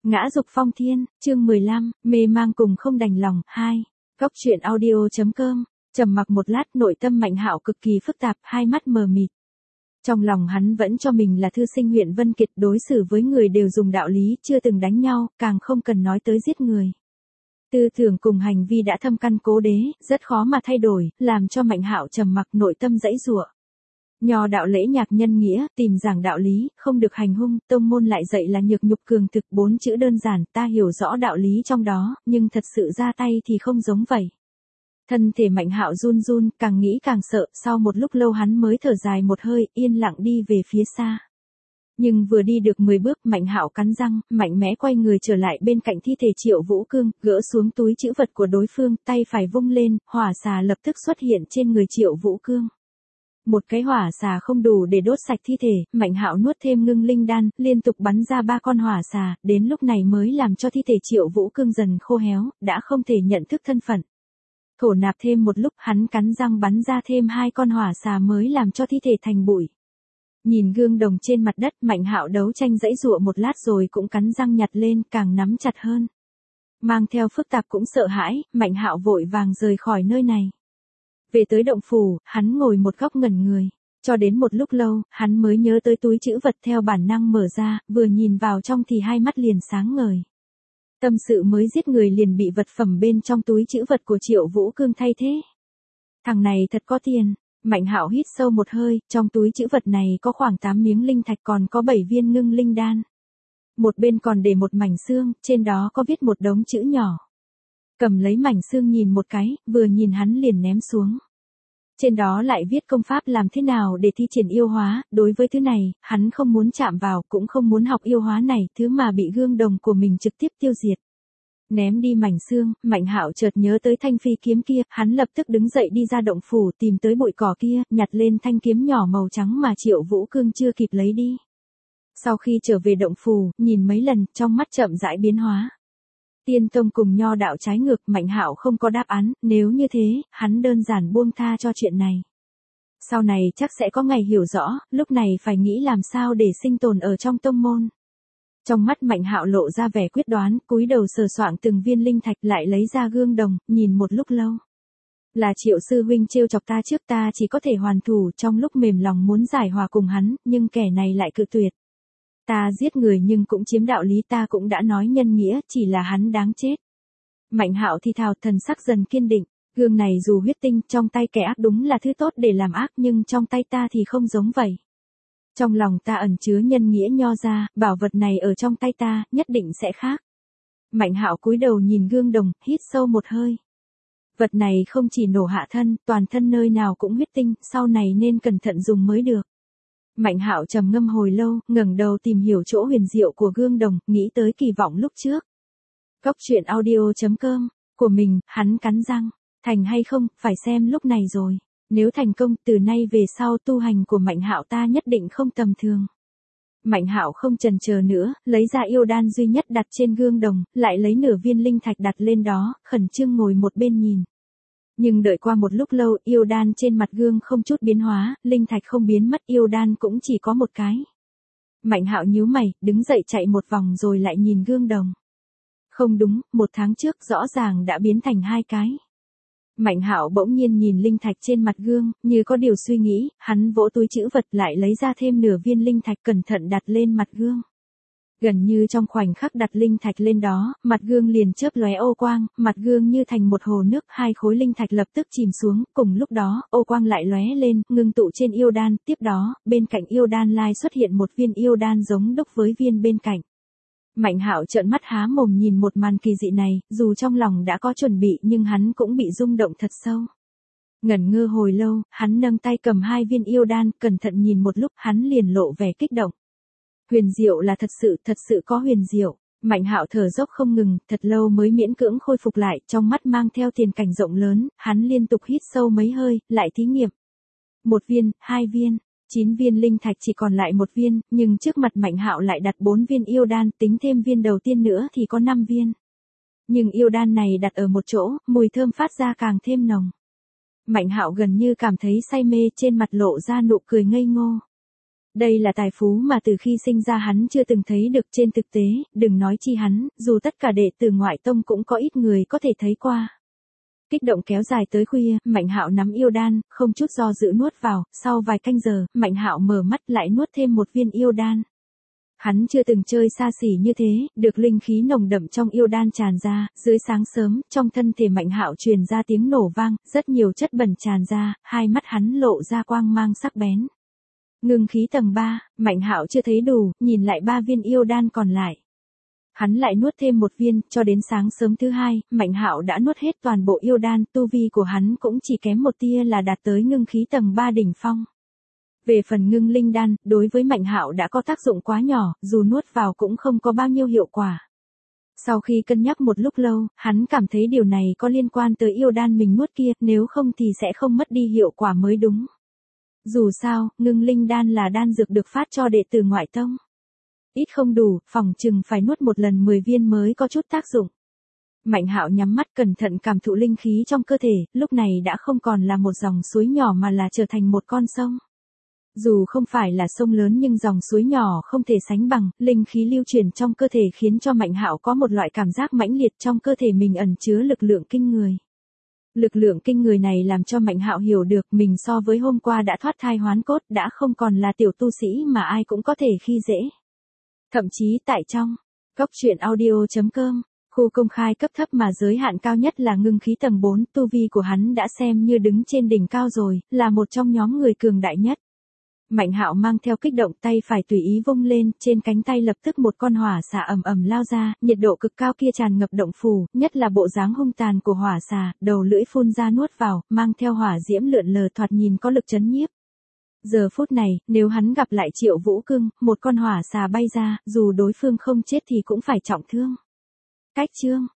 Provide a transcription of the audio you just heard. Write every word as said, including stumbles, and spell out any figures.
Ngã dục phong thiên, chương mười lăm, mê mang cùng không đành lòng, hai. Góc truyện audio.com, trầm mặc một lát, nội tâm Mạnh Hạo cực kỳ phức tạp, hai mắt mờ mịt. Trong lòng hắn vẫn cho mình là thư sinh huyện Vân Kiệt, đối xử với người đều dùng đạo lý, chưa từng đánh nhau, càng không cần nói tới giết người. Tư tưởng cùng hành vi đã thâm căn cố đế, rất khó mà thay đổi, làm cho Mạnh Hạo trầm mặc, nội tâm dãy giụa. Nho đạo lễ nhạc nhân nghĩa, tìm giảng đạo lý, không được hành hung, tông môn lại dạy là nhược nhục cường thực, bốn chữ đơn giản, ta hiểu rõ đạo lý trong đó, nhưng thật sự ra tay thì không giống vậy. Thân thể Mạnh Hạo run run, càng nghĩ càng sợ, sau một lúc lâu hắn mới thở dài một hơi, yên lặng đi về phía xa. Nhưng vừa đi được mười bước, Mạnh Hạo cắn răng, mạnh mẽ quay người trở lại bên cạnh thi thể Triệu Vũ Cương, gỡ xuống túi trữ vật của đối phương, tay phải vung lên, hỏa xà lập tức xuất hiện trên người Triệu Vũ Cương. Một cái hỏa xà không đủ để đốt sạch thi thể, Mạnh Hạo nuốt thêm ngưng linh đan, liên tục bắn ra ba con hỏa xà, đến lúc này mới làm cho thi thể Triệu Vũ Cương dần khô héo, đã không thể nhận thức thân phận. Thổ nạp thêm một lúc, hắn cắn răng bắn ra thêm hai con hỏa xà mới làm cho thi thể thành bụi. Nhìn gương đồng trên mặt đất, Mạnh Hạo đấu tranh dãy dụa một lát rồi cũng cắn răng nhặt lên, càng nắm chặt hơn. Mang theo phức tạp cũng sợ hãi, Mạnh Hạo vội vàng rời khỏi nơi này. Về tới động phủ, hắn ngồi một góc ngẩn người. Cho đến một lúc lâu, hắn mới nhớ tới túi trữ vật, theo bản năng mở ra, vừa nhìn vào trong thì hai mắt liền sáng ngời. Tâm sự mới giết người liền bị vật phẩm bên trong túi trữ vật của Triệu Vũ Cương thay thế. Thằng này thật có tiền. Mạnh Hạo hít sâu một hơi, trong túi trữ vật này có khoảng tám miếng linh thạch, còn có bảy viên ngưng linh đan. Một bên còn để một mảnh xương, trên đó có viết một đống chữ nhỏ. Cầm lấy mảnh xương nhìn một cái, vừa nhìn hắn liền ném xuống. Trên đó lại viết công pháp làm thế nào để thi triển yêu hóa, đối với thứ này, hắn không muốn chạm vào, cũng không muốn học yêu hóa này, thứ mà bị gương đồng của mình trực tiếp tiêu diệt. Ném đi mảnh xương, Mạnh Hạo chợt nhớ tới thanh phi kiếm kia, hắn lập tức đứng dậy đi ra động phủ, tìm tới bụi cỏ kia, nhặt lên thanh kiếm nhỏ màu trắng mà Triệu Vũ Cương chưa kịp lấy đi. Sau khi trở về động phủ, nhìn mấy lần, trong mắt chậm rãi biến hóa. Tiên tông cùng nho đạo trái ngược, Mạnh Hạo không có đáp án, nếu như thế, hắn đơn giản buông tha cho chuyện này. Sau này chắc sẽ có ngày hiểu rõ, lúc này phải nghĩ làm sao để sinh tồn ở trong tông môn. Trong mắt Mạnh Hạo lộ ra vẻ quyết đoán, cúi đầu sờ soạng từng viên linh thạch, lại lấy ra gương đồng, nhìn một lúc lâu. Là Triệu sư huynh trêu chọc ta trước, ta chỉ có thể hoàn thủ, trong lúc mềm lòng muốn giải hòa cùng hắn, nhưng kẻ này lại cự tuyệt. Ta giết người nhưng cũng chiếm đạo lý, ta cũng đã nói nhân nghĩa, chỉ là hắn đáng chết. Mạnh Hạo thì thào, thần sắc dần kiên định, gương này dù huyết tinh, trong tay kẻ ác đúng là thứ tốt để làm ác, nhưng trong tay ta thì không giống vậy. Trong lòng ta ẩn chứa nhân nghĩa nho ra, bảo vật này ở trong tay ta, nhất định sẽ khác. Mạnh Hạo cúi đầu nhìn gương đồng, hít sâu một hơi. Vật này không chỉ nổ hạ thân, toàn thân nơi nào cũng huyết tinh, sau này nên cẩn thận dùng mới được. Mạnh Hạo trầm ngâm hồi lâu, ngẩng đầu tìm hiểu chỗ huyền diệu của gương đồng, nghĩ tới kỳ vọng lúc trước. Góc truyện audio.com, của mình, hắn cắn răng, thành hay không, phải xem lúc này rồi. Nếu thành công, từ nay về sau tu hành của Mạnh Hạo ta nhất định không tầm thường. Mạnh Hạo không chần chờ nữa, lấy ra yêu đan duy nhất đặt trên gương đồng, lại lấy nửa viên linh thạch đặt lên đó, khẩn trương ngồi một bên nhìn. Nhưng đợi qua một lúc lâu, yêu đan trên mặt gương không chút biến hóa, linh thạch không biến mất, yêu đan cũng chỉ có một cái. Mạnh Hạo nhíu mày, đứng dậy chạy một vòng rồi lại nhìn gương đồng. Không đúng, một tháng trước rõ ràng đã biến thành hai cái. Mạnh Hạo bỗng nhiên nhìn linh thạch trên mặt gương, như có điều suy nghĩ, hắn vỗ túi trữ vật lại lấy ra thêm nửa viên linh thạch, cẩn thận đặt lên mặt gương. Gần như trong khoảnh khắc đặt linh thạch lên đó, mặt gương liền chớp lóe ô quang, mặt gương như thành một hồ nước, hai khối linh thạch lập tức chìm xuống, cùng lúc đó, ô quang lại lóe lên, ngưng tụ trên yêu đan, tiếp đó, bên cạnh yêu đan lai xuất hiện một viên yêu đan giống đúc với viên bên cạnh. Mạnh Hạo trợn mắt há mồm nhìn một màn kỳ dị này, dù trong lòng đã có chuẩn bị nhưng hắn cũng bị rung động thật sâu. Ngẩn ngơ hồi lâu, hắn nâng tay cầm hai viên yêu đan, cẩn thận nhìn một lúc, hắn liền lộ vẻ kích động. Huyền diệu là thật sự, thật sự có huyền diệu. Mạnh Hạo thở dốc không ngừng, thật lâu mới miễn cưỡng khôi phục lại, trong mắt mang theo tiền cảnh rộng lớn, hắn liên tục hít sâu mấy hơi, lại thí nghiệm. Một viên, hai viên. Chín viên linh thạch chỉ còn lại một viên, nhưng trước mặt Mạnh Hạo lại đặt bốn viên yêu đan, tính thêm viên đầu tiên nữa thì có năm viên. Nhưng yêu đan này đặt ở một chỗ, mùi thơm phát ra càng thêm nồng. Mạnh Hạo gần như cảm thấy say mê, trên mặt lộ ra nụ cười ngây ngô. Đây là tài phú mà từ khi sinh ra hắn chưa từng thấy được trên thực tế, đừng nói chi hắn, dù tất cả đệ tử ngoại tông cũng có ít người có thể thấy qua. Kích động kéo dài tới khuya, Mạnh Hạo nắm yêu đan, không chút do dự nuốt vào, sau vài canh giờ, Mạnh Hạo mở mắt lại nuốt thêm một viên yêu đan. Hắn chưa từng chơi xa xỉ như thế, được linh khí nồng đậm trong yêu đan tràn ra, dưới sáng sớm, trong thân thể Mạnh Hạo truyền ra tiếng nổ vang, rất nhiều chất bẩn tràn ra, hai mắt hắn lộ ra quang mang sắc bén. Ngưng khí tầng ba, Mạnh Hạo chưa thấy đủ, nhìn lại ba viên yêu đan còn lại. Hắn lại nuốt thêm một viên, cho đến sáng sớm thứ hai, Mạnh Hạo đã nuốt hết toàn bộ yêu đan, tu vi của hắn cũng chỉ kém một tia là đạt tới ngưng khí tầng ba đỉnh phong. Về phần ngưng linh đan, đối với Mạnh Hạo đã có tác dụng quá nhỏ, dù nuốt vào cũng không có bao nhiêu hiệu quả. Sau khi cân nhắc một lúc lâu, hắn cảm thấy điều này có liên quan tới yêu đan mình nuốt kia, nếu không thì sẽ không mất đi hiệu quả mới đúng. Dù sao, ngưng linh đan là đan dược được phát cho đệ tử ngoại tông. Ít không đủ, phỏng chừng phải nuốt một lần mười viên mới có chút tác dụng. Mạnh Hạo nhắm mắt cẩn thận cảm thụ linh khí trong cơ thể, lúc này đã không còn là một dòng suối nhỏ mà là trở thành một con sông. Dù không phải là sông lớn nhưng dòng suối nhỏ không thể sánh bằng, linh khí lưu chuyển trong cơ thể khiến cho Mạnh Hạo có một loại cảm giác mãnh liệt trong cơ thể mình ẩn chứa lực lượng kinh người. Lực lượng kinh người này làm cho Mạnh Hạo hiểu được mình so với hôm qua đã thoát thai hoán cốt, đã không còn là tiểu tu sĩ mà ai cũng có thể khi dễ. Thậm chí tại trong góc truyện audio chấm com, khu công khai cấp thấp mà giới hạn cao nhất là ngưng khí tầng bốn, tu vi của hắn đã xem như đứng trên đỉnh cao rồi, là một trong nhóm người cường đại nhất. Mạnh Hạo mang theo kích động, tay phải tùy ý vung lên, trên cánh tay lập tức một con hỏa xà ầm ầm lao ra, nhiệt độ cực cao kia tràn ngập động phủ, nhất là bộ dáng hung tàn của hỏa xà, đầu lưỡi phun ra nuốt vào, mang theo hỏa diễm lượn lờ thoạt nhìn có lực chấn nhiếp. Giờ phút này, nếu hắn gặp lại Triệu Vũ Cương, một con hỏa xà bay ra, dù đối phương không chết thì cũng phải trọng thương. Cách chương